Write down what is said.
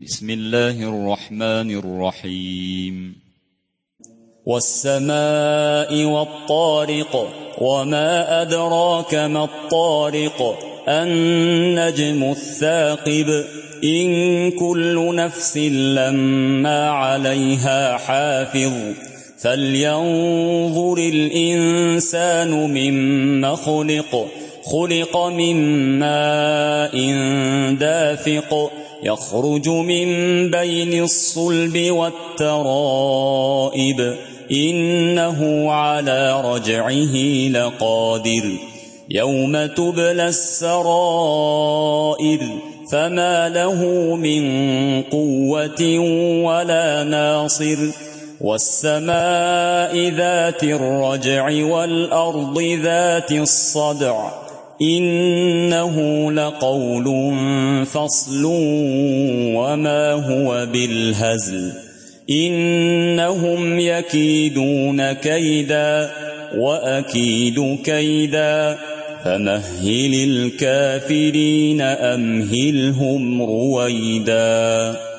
بسم الله الرحمن الرحيم والسماء والطارق وما أدراك ما الطارق النجم الثاقب إن كل نفس لما عليها حافظ فلينظر الإنسان مما خلق من ماء دافق يخرج من بين الصلب والترائب إنه على رجعه لقادر يوم تبلى السرائر فما له من قوة ولا ناصر والسماء ذات الرجع والأرض ذات الصدع إنه لقول فصل وما هو بالهزل إنهم يكيدون كيدا وأكيد كيدا فمهل الكافرين أمهلهم رويدا.